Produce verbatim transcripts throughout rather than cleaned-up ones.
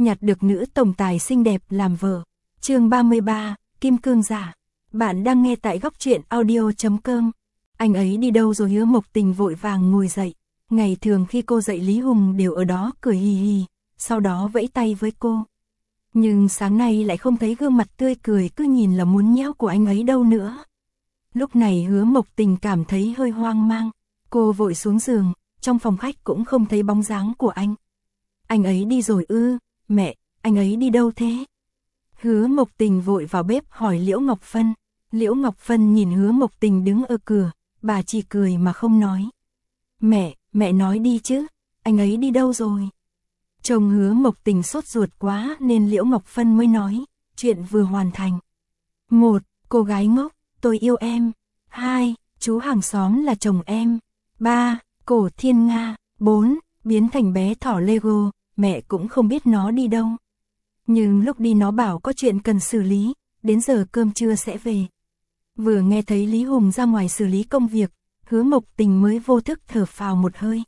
nhặt được nữ tổng tài xinh đẹp làm vợ. Chương ba mươi ba, Kim Cương giả. Bạn đang nghe tại góc truyện audio chấm com. Anh ấy đi đâu rồi? Hứa Mộc Tình vội vàng ngồi dậy. Ngày thường khi cô dậy Lý Hùng đều ở đó cười hì hì, sau đó vẫy tay với cô. Nhưng sáng nay lại không thấy gương mặt tươi cười cứ nhìn là muốn nhéo của anh ấy đâu nữa. Lúc này Hứa Mộc Tình cảm thấy hơi hoang mang. Cô vội xuống giường, trong phòng khách cũng không thấy bóng dáng của anh. Anh ấy đi rồi ư? Mẹ, anh ấy đi đâu thế? Hứa Mộc Tình vội vào bếp hỏi Liễu Ngọc Phân. Liễu Ngọc Phân nhìn Hứa Mộc Tình đứng ở cửa, bà chỉ cười mà không nói. Mẹ, mẹ nói đi chứ, anh ấy đi đâu rồi? Chồng Hứa Mộc Tình sốt ruột quá nên Liễu Ngọc Phân mới nói, chuyện vừa hoàn thành. Một, cô gái ngốc, tôi yêu em. Hai, chú hàng xóm là chồng em. Ba, cổ thiên nga. Bốn, biến thành bé thỏ Lego, mẹ cũng không biết nó đi đâu. Nhưng lúc đi nó bảo có chuyện cần xử lý, đến giờ cơm trưa sẽ về. Vừa nghe thấy Lý Hùng ra ngoài xử lý công việc, Hứa Mộc Tình mới vô thức thở phào một hơi.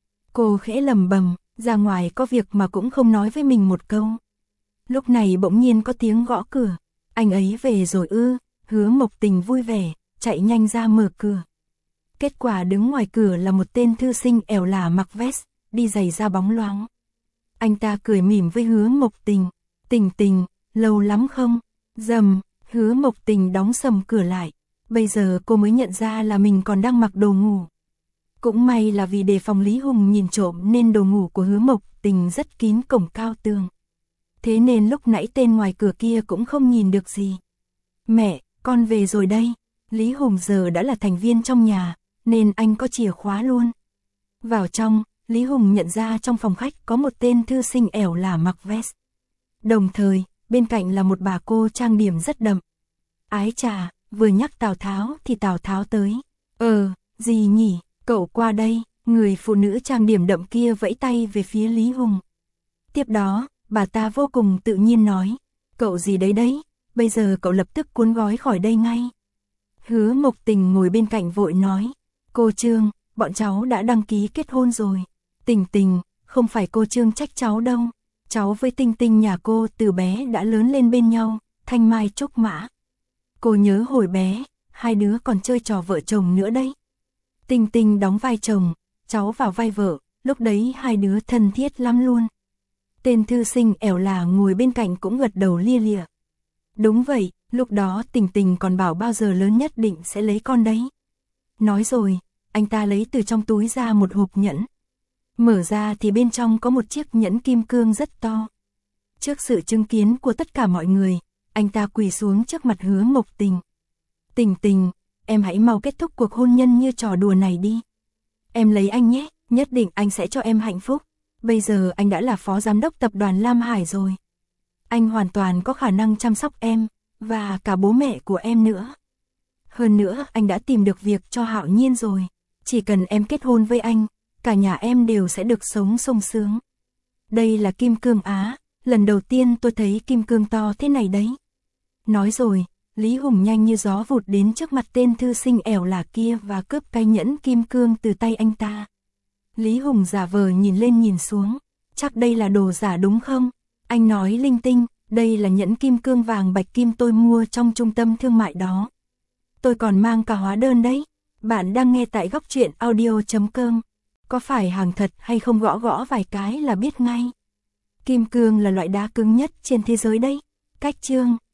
Cô khẽ lẩm bẩm, ra ngoài có việc mà cũng không nói với mình một câu. Lúc này bỗng nhiên có tiếng gõ cửa. Anh ấy về rồi ư? Hứa Mộc Tình vui vẻ, chạy nhanh ra mở cửa. Kết quả đứng ngoài cửa là một tên thư sinh ẻo lả mặc vest, đi giày da bóng loáng. Anh ta cười mỉm với Hứa Mộc Tình. Tình Tình, lâu lắm không? Dầm, Hứa Mộc Tình đóng sầm cửa lại. Bây giờ cô mới nhận ra là mình còn đang mặc đồ ngủ. Cũng may là vì đề phòng Lý Hùng nhìn trộm nên đồ ngủ của Hứa Mộc Tình rất kín cổng cao tường. Thế nên lúc nãy tên ngoài cửa kia cũng không nhìn được gì. Mẹ, con về rồi đây. Lý Hùng giờ đã là thành viên trong nhà, nên anh có chìa khóa luôn. Vào trong, Lý Hùng nhận ra trong phòng khách có một tên thư sinh ẻo lả mặc vest. Đồng thời, bên cạnh là một bà cô trang điểm rất đậm. Ái chà, vừa nhắc Tào Tháo thì Tào Tháo tới. Ờ, gì nhỉ, cậu qua đây. Người phụ nữ trang điểm đậm kia vẫy tay về phía Lý Hùng. Tiếp đó, bà ta vô cùng tự nhiên nói, cậu gì đấy đấy, bây giờ cậu lập tức cuốn gói khỏi đây ngay. Hứa Mộc Tình ngồi bên cạnh vội nói, cô Trương, bọn cháu đã đăng ký kết hôn rồi. Tình Tình, không phải cô Trương trách cháu đâu. Cháu với Tinh Tinh nhà cô từ bé đã lớn lên bên nhau, thanh mai trúc mã. Cô nhớ hồi bé, hai đứa còn chơi trò vợ chồng nữa đấy. Tinh Tinh đóng vai chồng, cháu vào vai vợ, lúc đấy hai đứa thân thiết lắm luôn. Tên thư sinh ẻo lả ngồi bên cạnh cũng gật đầu lia lịa. Đúng vậy, lúc đó Tình Tình còn bảo bao giờ lớn nhất định sẽ lấy con đấy. Nói rồi, anh ta lấy từ trong túi ra một hộp nhẫn. Mở ra thì bên trong có một chiếc nhẫn kim cương rất to. Trước sự chứng kiến của tất cả mọi người, anh ta quỳ xuống trước mặt Hứa Mộc Tình. Tình Tình, em hãy mau kết thúc cuộc hôn nhân như trò đùa này đi. Em lấy anh nhé, nhất định anh sẽ cho em hạnh phúc. Bây giờ anh đã là phó giám đốc tập đoàn Lam Hải rồi. Anh hoàn toàn có khả năng chăm sóc em, và cả bố mẹ của em nữa. Hơn nữa anh đã tìm được việc cho Hạo Nhiên rồi. Chỉ cần em kết hôn với anh, cả nhà em đều sẽ được sống sung sướng. Đây là kim cương Á, lần đầu tiên tôi thấy kim cương to thế này đấy. Nói rồi, Lý Hùng nhanh như gió vụt đến trước mặt tên thư sinh ẻo lả kia và cướp cái nhẫn kim cương từ tay anh ta. Lý Hùng giả vờ nhìn lên nhìn xuống, chắc đây là đồ giả đúng không? Anh nói linh tinh, đây là nhẫn kim cương vàng bạch kim tôi mua trong trung tâm thương mại đó. Tôi còn mang cả hóa đơn đấy. Bạn đang nghe tại góc truyện audio chấm com. Có phải hàng thật hay không gõ gõ vài cái là biết ngay. Kim cương là loại đá cứng nhất trên thế giới đấy. Cách Trương.